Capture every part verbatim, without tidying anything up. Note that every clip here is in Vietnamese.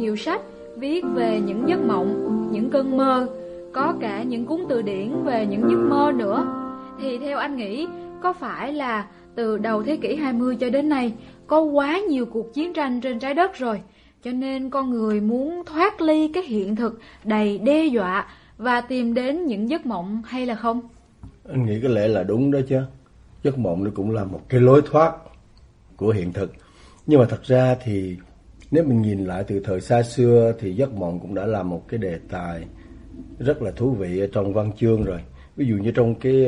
nhiều sách viết về những giấc mộng, những cơn mơ, có cả những cuốn từ điển về những giấc mơ nữa. Thì theo anh nghĩ, có phải là từ đầu thế kỷ hai mươi cho đến nay có quá nhiều cuộc chiến tranh trên trái đất rồi, cho nên con người muốn thoát ly cái hiện thực đầy đe dọa và tìm đến những giấc mộng hay là không? Anh nghĩ có lẽ là đúng đó chứ. Giấc mộng nó cũng là một cái lối thoát của hiện thực. Nhưng mà thật ra thì nếu mình nhìn lại từ thời xa xưa thì giấc mộng cũng đã là một cái đề tài rất là thú vị ở trong văn chương rồi. Ví dụ như trong cái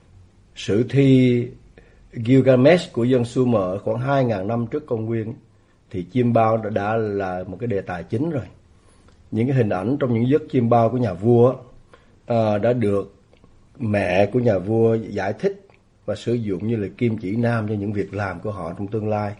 sử thi Gilgamesh của dân Sumer khoảng hai nghìn năm trước công nguyên thì chim bao đã, đã là một cái đề tài chính rồi. Những cái hình ảnh trong những giấc chim bao của nhà vua à, đã được mẹ của nhà vua giải thích và sử dụng như là kim chỉ nam cho những việc làm của họ trong tương lai.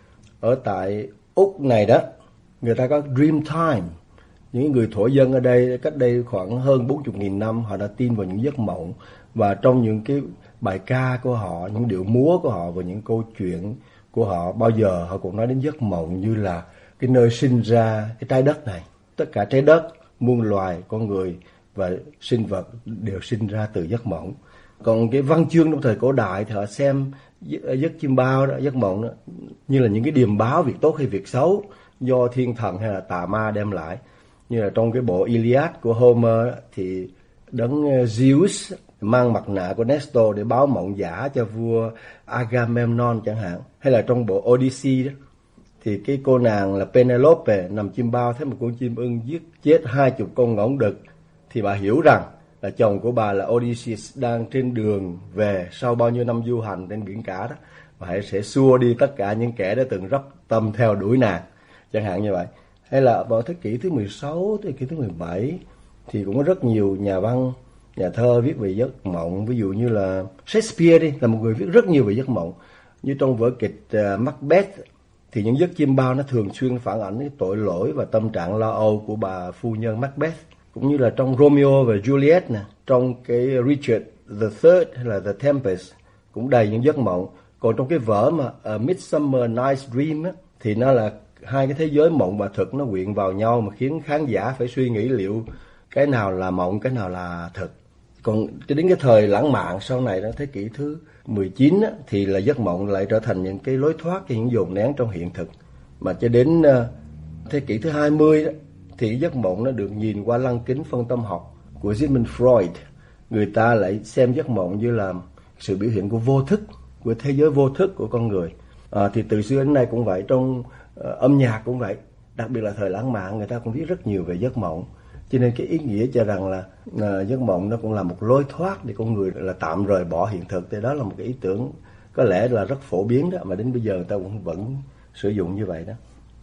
Ở tại Úc này đó, người ta có dream time. Những người thổ dân ở đây cách đây khoảng hơn bốn mươi nghìn năm họ đã tin vào những giấc mộng, và trong những cái bài ca của họ, những điệu múa của họ và những câu chuyện của họ, bao giờ họ cũng nói đến giấc mộng như là cái nơi sinh ra cái trái đất này. Tất cả trái đất, muôn loài, con người và sinh vật đều sinh ra từ giấc mộng. Còn cái văn chương trong thời cổ đại thì họ xem giấc chim bao đó, giấc mộng đó, như là những cái điềm báo việc tốt hay việc xấu do thiên thần hay là tà ma đem lại. Như là trong cái bộ Iliad của Homer đó, thì đấng Zeus mang mặt nạ của Nestor để báo mộng giả cho vua Agamemnon chẳng hạn. Hay là trong bộ Odyssey đó, thì cái cô nàng là Penelope nằm chim bao thấy một con chim ưng giết chết hai chục con ngỗng đực, thì bà hiểu rằng là chồng của bà là Odysseus đang trên đường về sau bao nhiêu năm du hành trên biển cả đó, và hãy sẽ xua đi tất cả những kẻ đã từng rắp tâm theo đuổi nàng, chẳng hạn như vậy. Hay là vào thế kỷ thứ mười sáu, thế kỷ thứ mười bảy thì cũng có rất nhiều nhà văn, nhà thơ viết về giấc mộng. Ví dụ như là Shakespeare đi, là một người viết rất nhiều về giấc mộng. Như trong vở kịch uh, Macbeth thì những giấc chim bao nó thường xuyên phản ảnh cái tội lỗi và tâm trạng lo âu của bà phu nhân Macbeth. Cũng như là trong Romeo và Juliet nè, trong cái Richard the Third hay là The Tempest cũng đầy những giấc mộng. Còn trong cái vở mà A Midsummer Night's Dream á, thì nó là hai cái thế giới mộng và thực nó quyện vào nhau mà khiến khán giả phải suy nghĩ liệu cái nào là mộng, cái nào là thực. Còn cho đến cái thời lãng mạn sau này đó, thế kỷ thứ mười chín á, thì là giấc mộng lại trở thành những cái lối thoát cho những dồn nén trong hiện thực. Mà cho đến uh, thế kỷ thứ hai mươi đó, thì giấc mộng nó được nhìn qua lăng kính phân tâm học của Sigmund Freud. Người ta lại xem giấc mộng như là sự biểu hiện của vô thức, của thế giới vô thức của con người. À, thì từ xưa đến nay cũng vậy, trong uh, âm nhạc cũng vậy. Đặc biệt là thời lãng mạn, người ta cũng viết rất nhiều về giấc mộng. Cho nên cái ý nghĩa cho rằng là uh, giấc mộng nó cũng là một lối thoát để con người là tạm rời bỏ hiện thực. Thì đó là một cái ý tưởng có lẽ là rất phổ biến đó, mà đến bây giờ người ta cũng vẫn sử dụng như vậy đó.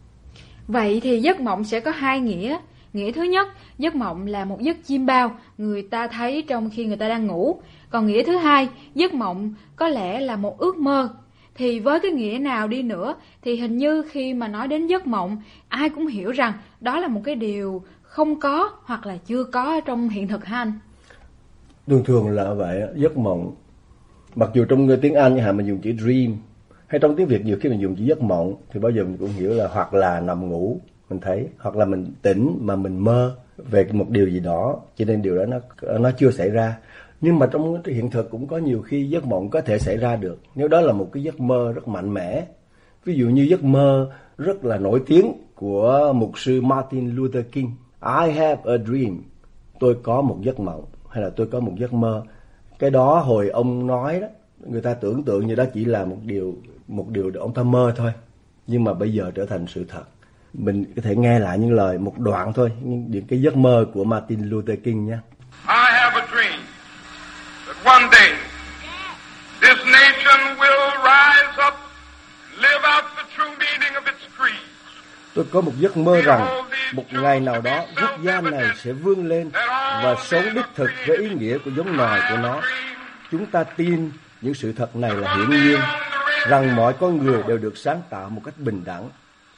Vậy thì giấc mộng sẽ có hai nghĩa. Nghĩa thứ nhất, giấc mộng là một giấc chim bao người ta thấy trong khi người ta đang ngủ. Còn nghĩa thứ hai, giấc mộng có lẽ là một ước mơ. Thì với cái nghĩa nào đi nữa thì hình như khi mà nói đến giấc mộng, ai cũng hiểu rằng đó là một cái điều không có hoặc là chưa có trong hiện thực hả anh? Thường thường là vậy, giấc mộng. Mặc dù trong tiếng Anh như mình dùng chữ dream, hay trong tiếng Việt nhiều khi mình dùng chữ giấc mộng, thì bao giờ mình cũng hiểu là hoặc là nằm ngủ mình thấy, hoặc là mình tỉnh mà mình mơ về một điều gì đó, cho nên điều đó nó nó chưa xảy ra. Nhưng mà trong hiện thực cũng có nhiều khi giấc mộng có thể xảy ra được, nếu đó là một cái giấc mơ rất mạnh mẽ. Ví dụ như giấc mơ rất là nổi tiếng của mục sư Martin Luther King, I have a dream, tôi có một giấc mộng, hay là tôi có một giấc mơ. Cái đó hồi ông nói đó, người ta tưởng tượng như đó chỉ là một điều một điều ông ta mơ thôi, nhưng mà bây giờ trở thành sự thật. Mình có thể nghe lại những lời một đoạn thôi, những cái giấc mơ của Martin Luther King nhé. I have a dream that one day this nation will rise up, live out the true meaning of its creed. Tôi có một giấc mơ rằng một ngày nào đó quốc gia này sẽ vươn lên và sống đích thực với ý nghĩa của giống nòi của nó. Chúng ta tin những sự thật này là hiển nhiên, rằng mọi con người đều được sáng tạo một cách bình đẳng.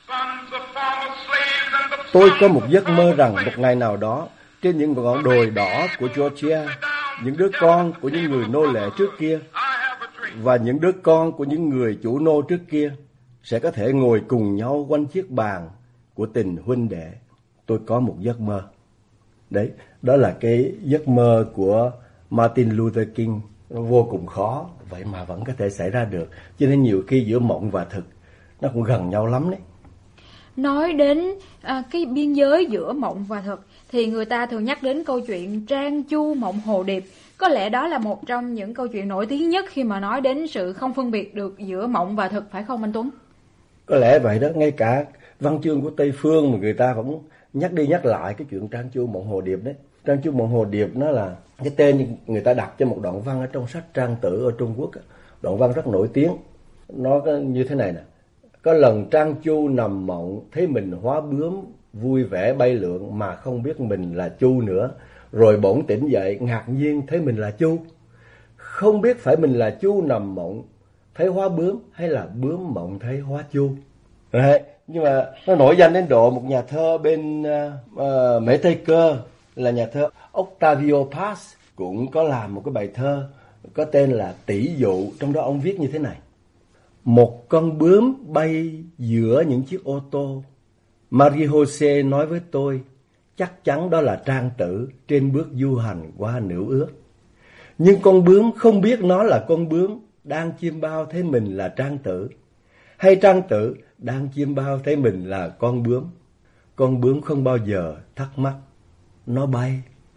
Tôi có một giấc mơ rằng một ngày nào đó, trên những ngọn đồi đỏ của Georgia, những đứa con của những người nô lệ trước kia và những đứa con của những người chủ nô trước kia sẽ có thể ngồi cùng nhau quanh chiếc bàn của của tình huynh đệ. Tôi có một giấc mơ. Đấy, đó là cái giấc mơ của Martin Luther King. Nó vô cùng khó, vậy mà vẫn có thể xảy ra được. Cho nên nhiều khi giữa mộng và thực nó cũng gần nhau lắm đấy. Nói đến à, cái biên giới giữa mộng và thực thì người ta thường nhắc đến câu chuyện Trang Chu Mộng Hồ Điệp. Có lẽ đó là một trong những câu chuyện nổi tiếng nhất khi mà nói đến sự không phân biệt được giữa mộng và thực, phải không anh Tuấn? Có lẽ vậy đó, ngay cả văn chương của Tây Phương mà người ta cũng nhắc đi nhắc lại cái chuyện Trang Chu Mộng Hồ Điệp đấy. Trang Chu Mộng Hồ Điệp nó là cái tên người ta đặt cho một đoạn văn ở trong sách Trang Tử ở Trung Quốc. Đoạn văn rất nổi tiếng. Nó như thế này nè. Có lần Trang Chu nằm mộng, thấy mình hóa bướm, vui vẻ bay lượn mà không biết mình là Chu nữa. Rồi bỗng tỉnh dậy, ngạc nhiên thấy mình là Chu. Không biết phải mình là Chu nằm mộng, thấy hóa bướm hay là bướm mộng thấy hóa Chu. Đấy. Nhưng mà nó nổi danh đến độ một nhà thơ bên uh, uh, Mễ Tây Cơ là nhà thơ Octavio Paz cũng có làm một cái bài thơ có tên là Tỷ Dụ. Trong đó ông viết như thế này. Một con bướm bay giữa những chiếc ô tô. Marie Jose nói với tôi, chắc chắn đó là Trang Tử trên bước du hành qua Nữ Ước. Nhưng con bướm không biết nó là con bướm đang chiêm bao thấy mình là Trang Tử, hay Trang Tử đang chiêm bao thấy mình là con bướm. Con bướm không bao giờ thắc mắc, nó bay.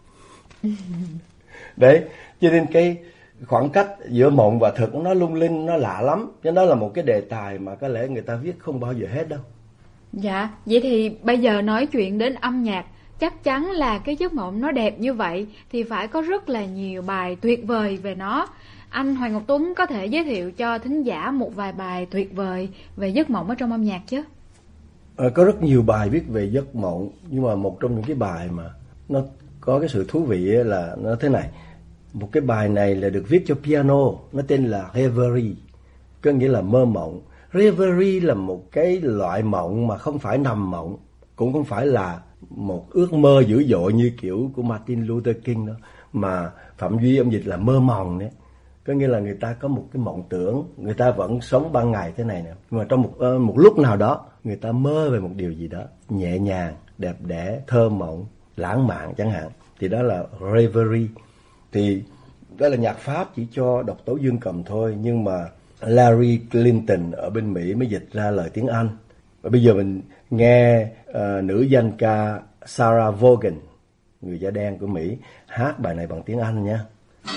Đấy, cho nên cái khoảng cách giữa mộng và thực nó lung linh, nó lạ lắm. Cho nên đó là một cái đề tài mà có lẽ người ta viết không bao giờ hết đâu. Dạ, vậy thì bây giờ nói chuyện đến âm nhạc. Chắc chắn là cái giấc mộng nó đẹp như vậy thì phải có rất là nhiều bài tuyệt vời về nó. Anh Hoàng Ngọc Tuấn có thể giới thiệu cho thính giả một vài bài tuyệt vời về giấc mộng ở trong âm nhạc chứ? À, có rất nhiều bài viết về giấc mộng, nhưng mà một trong những cái bài mà nó có cái sự thú vị là nó thế này. Một cái bài này là được viết cho piano, nó tên là Reverie, có nghĩa là mơ mộng. Reverie là một cái loại mộng mà không phải nằm mộng, cũng không phải là một ước mơ dữ dội như kiểu của Martin Luther King đó, mà Phạm Duy ông dịch là mơ mộng đấy. Có nghĩa là người ta có một cái mộng tưởng, người ta vẫn sống ban ngày thế này nè, nhưng mà trong một uh, một lúc nào đó người ta mơ về một điều gì đó nhẹ nhàng, đẹp đẽ, thơ mộng, lãng mạn chẳng hạn, thì đó là Reverie. Thì đó là nhạc Pháp chỉ cho độc tấu dương cầm thôi, nhưng mà Larry Clinton ở bên Mỹ mới dịch ra lời tiếng Anh. Và bây giờ mình nghe uh, nữ danh ca Sarah Vaughan, người da đen của Mỹ, hát bài này bằng tiếng Anh nha.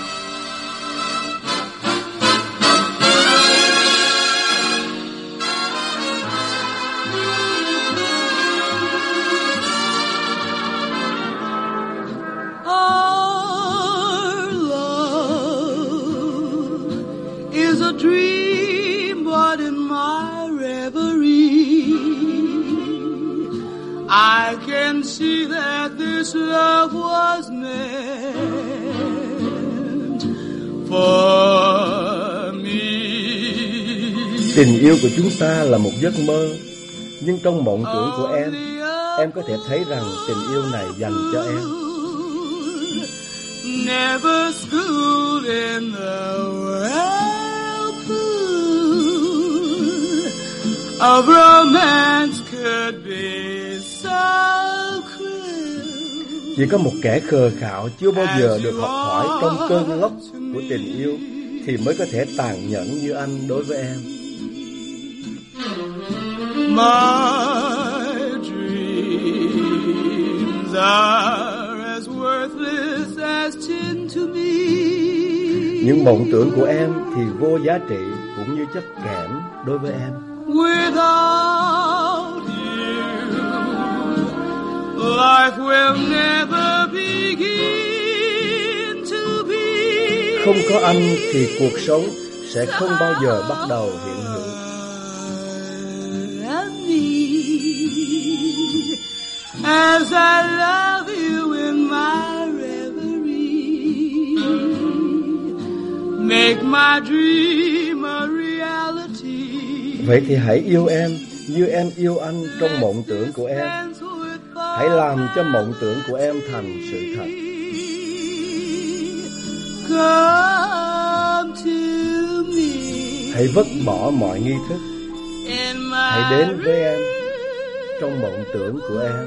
I can see that this love was meant for me. Tình yêu của chúng ta là một giấc mơ, nhưng trong mộng tưởng của em, em có thể thấy rằng tình yêu này dành cho em. Never schooled in the whirlpool of romance could be. Chỉ có một kẻ khờ khạo chưa bao giờ được học hỏi trong cơn lốc của tình yêu thì mới có thể tàn nhẫn như anh đối với em. My dreams are as worthless as tin to me. Những mộng tưởng của em thì vô giá trị cũng như chất kẽm đối với em. Without life will never begin to be. Không có anh thì cuộc sống sẽ không bao giờ bắt đầu hiện hữu. As I love you in my reverie, make my dream a reality. Vậy thì hãy yêu em như em yêu anh trong mộng tưởng của em. Hãy làm cho mộng tưởng của em thành sự thật. Hãy vứt bỏ mọi nghi thức. Hãy đến với em trong mộng tưởng của em.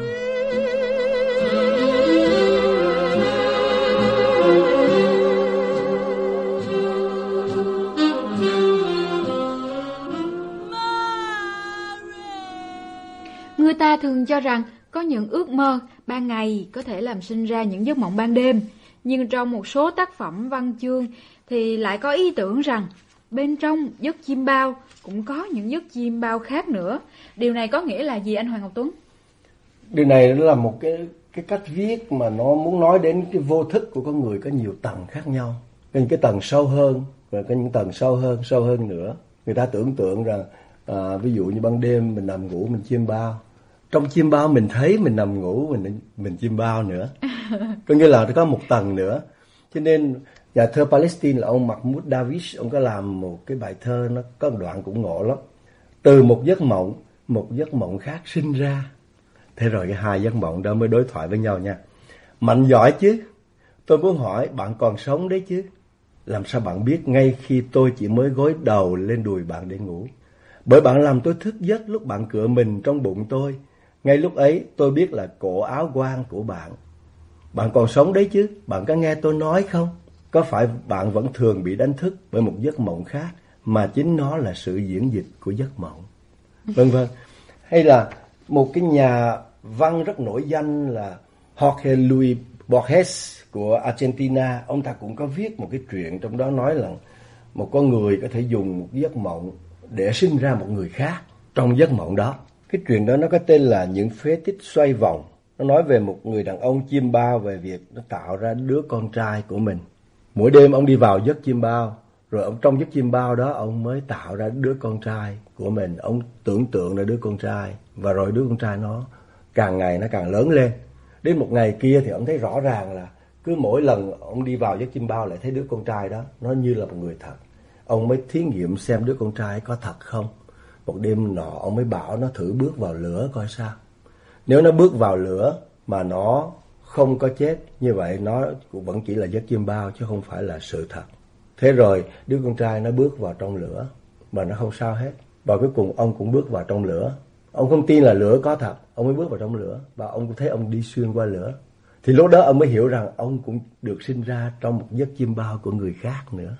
Người ta thường cho rằng có những ước mơ ban ngày có thể làm sinh ra những giấc mộng ban đêm, nhưng trong một số tác phẩm văn chương thì lại có ý tưởng rằng bên trong giấc chim bao cũng có những giấc chim bao khác nữa. Điều này có nghĩa là gì anh Hoàng Ngọc Tuấn? Điều này là một cái cái cách viết mà nó muốn nói đến cái vô thức của con người có nhiều tầng khác nhau, có những cái tầng sâu hơn và có những tầng sâu hơn, sâu hơn nữa. Người ta tưởng tượng rằng à, ví dụ như ban đêm mình nằm ngủ mình chim bao, trong chim bao mình thấy mình nằm ngủ mình mình chim bao nữa, có nghĩa là có một tầng nữa. Cho nên nhà thơ Palestine là ông Mahmoud Darwish, ông có làm một cái bài thơ, nó có một đoạn cũng ngộ lắm. Từ một giấc mộng, một giấc mộng khác sinh ra. Thế rồi cái hai giấc mộng đó mới đối thoại với nhau nha. Mạnh giỏi chứ, tôi muốn hỏi bạn còn sống đấy chứ. Làm sao bạn biết ngay khi tôi chỉ mới gối đầu lên đùi bạn để ngủ? Bởi bạn làm tôi thức giấc lúc bạn cựa mình trong bụng tôi. Ngay lúc ấy tôi biết là cổ áo quan của bạn. Bạn còn sống đấy chứ, bạn có nghe tôi nói không? Có phải bạn vẫn thường bị đánh thức bởi một giấc mộng khác mà chính nó là sự diễn dịch của giấc mộng? Vân vân. Hay là một cái nhà văn rất nổi danh là Jorge Luis Borges của Argentina, ông ta cũng có viết một cái chuyện trong đó nói là một con người có thể dùng một giấc mộng để sinh ra một người khác trong giấc mộng đó. Cái chuyện đó nó có tên là Những phế tích xoay vòng. Nó nói về một người đàn ông chim bao về việc nó tạo ra đứa con trai của mình. Mỗi đêm ông đi vào giấc chim bao, rồi ông trong giấc chim bao đó ông mới tạo ra đứa con trai của mình. Ông tưởng tượng ra đứa con trai, và rồi đứa con trai nó càng ngày nó càng lớn lên. Đến một ngày kia thì ông thấy rõ ràng là cứ mỗi lần ông đi vào giấc chim bao lại thấy đứa con trai đó nó như là một người thật. Ông mới thí nghiệm xem đứa con trai có thật không. Một đêm nọ ông mới bảo nó thử bước vào lửa coi sao. Nếu nó bước vào lửa mà nó không có chết, như vậy nó cũng vẫn chỉ là giấc chim bao chứ không phải là sự thật. Thế rồi đứa con trai nó bước vào trong lửa mà nó không sao hết. Và cuối cùng ông cũng bước vào trong lửa. Ông không tin là lửa có thật, ông mới bước vào trong lửa. Và ông cũng thấy ông đi xuyên qua lửa. Thì lúc đó ông mới hiểu rằng ông cũng được sinh ra trong một giấc chim bao của người khác nữa.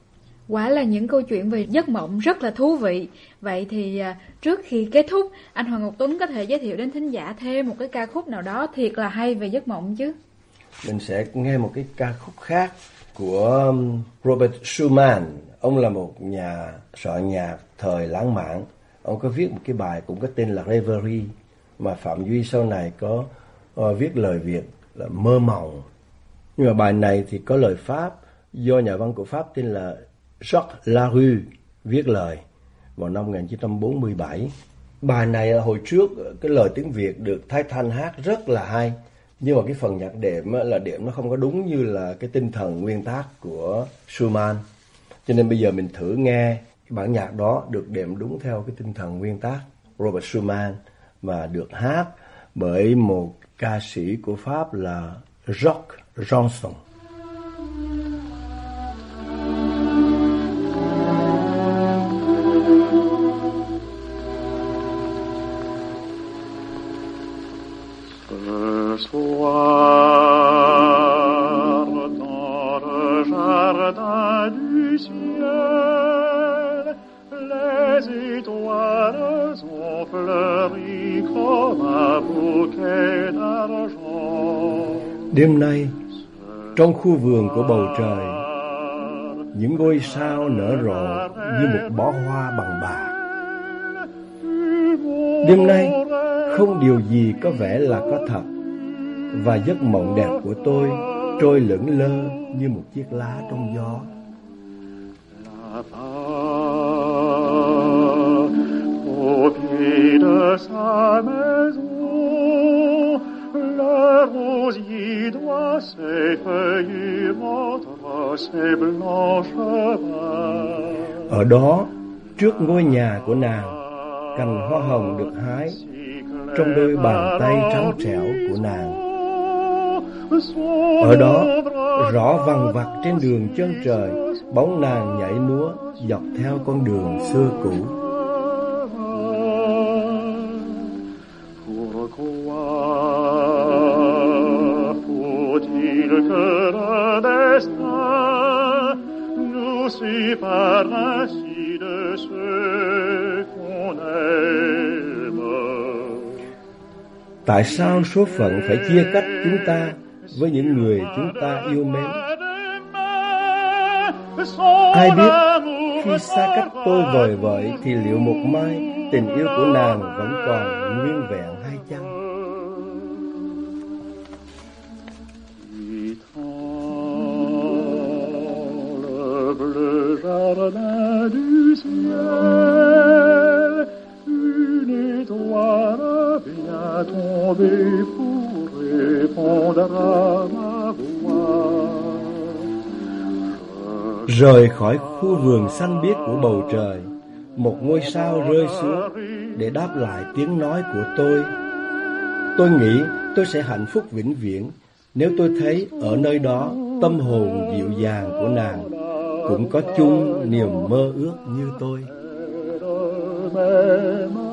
Quả là những câu chuyện về giấc mộng rất là thú vị. Vậy thì trước khi kết thúc, anh Hoàng Ngọc Tuấn có thể giới thiệu đến thính giả thêm một cái ca khúc nào đó thiệt là hay về giấc mộng chứ? Mình sẽ nghe một cái ca khúc khác của Robert Schumann. Ông là một nhà soạn nhạc thời lãng mạn. Ông có viết một cái bài cũng có tên là Reverie, mà Phạm Duy sau này có uh, viết lời Việt là Mơ Mộng. Nhưng mà bài này thì có lời Pháp do nhà văn của Pháp tên là Jacques Larue viết lời vào năm một nghìn chín trăm bốn mươi bảy. Bài này hồi trước cái lời tiếng Việt được Thái Thanh hát rất là hay, nhưng mà cái phần nhạc đệm là đệm nó không có đúng như là cái tinh thần nguyên tác của Schumann. Cho nên bây giờ mình thử nghe cái bản nhạc đó được đệm đúng theo cái tinh thần nguyên tác Robert Schumann và được hát bởi một ca sĩ của Pháp là Jacques Janson. Soir, dans le jardin du ciel, les étoiles ont fleuri comme un bouquet d'argent. Đêm nay, trong khu vườn của bầu trời, những ngôi sao nở rộ như một bó hoa bằng bạc. Đêm nay, không điều gì có vẻ là có thật, và giấc mộng đẹp của tôi trôi lững lơ như một chiếc lá trong gió. Au pied de sa maison, le rosier doit ses feuilles entre ses blanches mains. Ở đó, trước ngôi nhà của nàng, cành hoa hồng được hái trong đôi bàn tay trắng trẻo của nàng. Ở đó, rõ vằng vặc trên đường chân trời, bóng nàng nhảy múa dọc theo con đường xưa cũ. Pourquoi faut-il que le destin nous sépare ainsi de ceux qu'on aime? Tại sao số phận phải chia cách chúng ta với những người chúng ta yêu mến? Ai biết khi xa cách tôi vời vợi thì liệu một mai tình yêu của nàng vẫn còn nguyên vẹn hay chăng? Le bleu jardin du ciel, une étoile vient tomber pour répondre à ma voix. Rời khỏi khu vườn xanh biếc của bầu trời, một ngôi sao rơi xuống để đáp lại tiếng nói của tôi. Tôi nghĩ tôi sẽ hạnh phúc vĩnh viễn nếu tôi thấy ở nơi đó tâm hồn dịu dàng của nàng cũng có chung niềm mơ ước như tôi.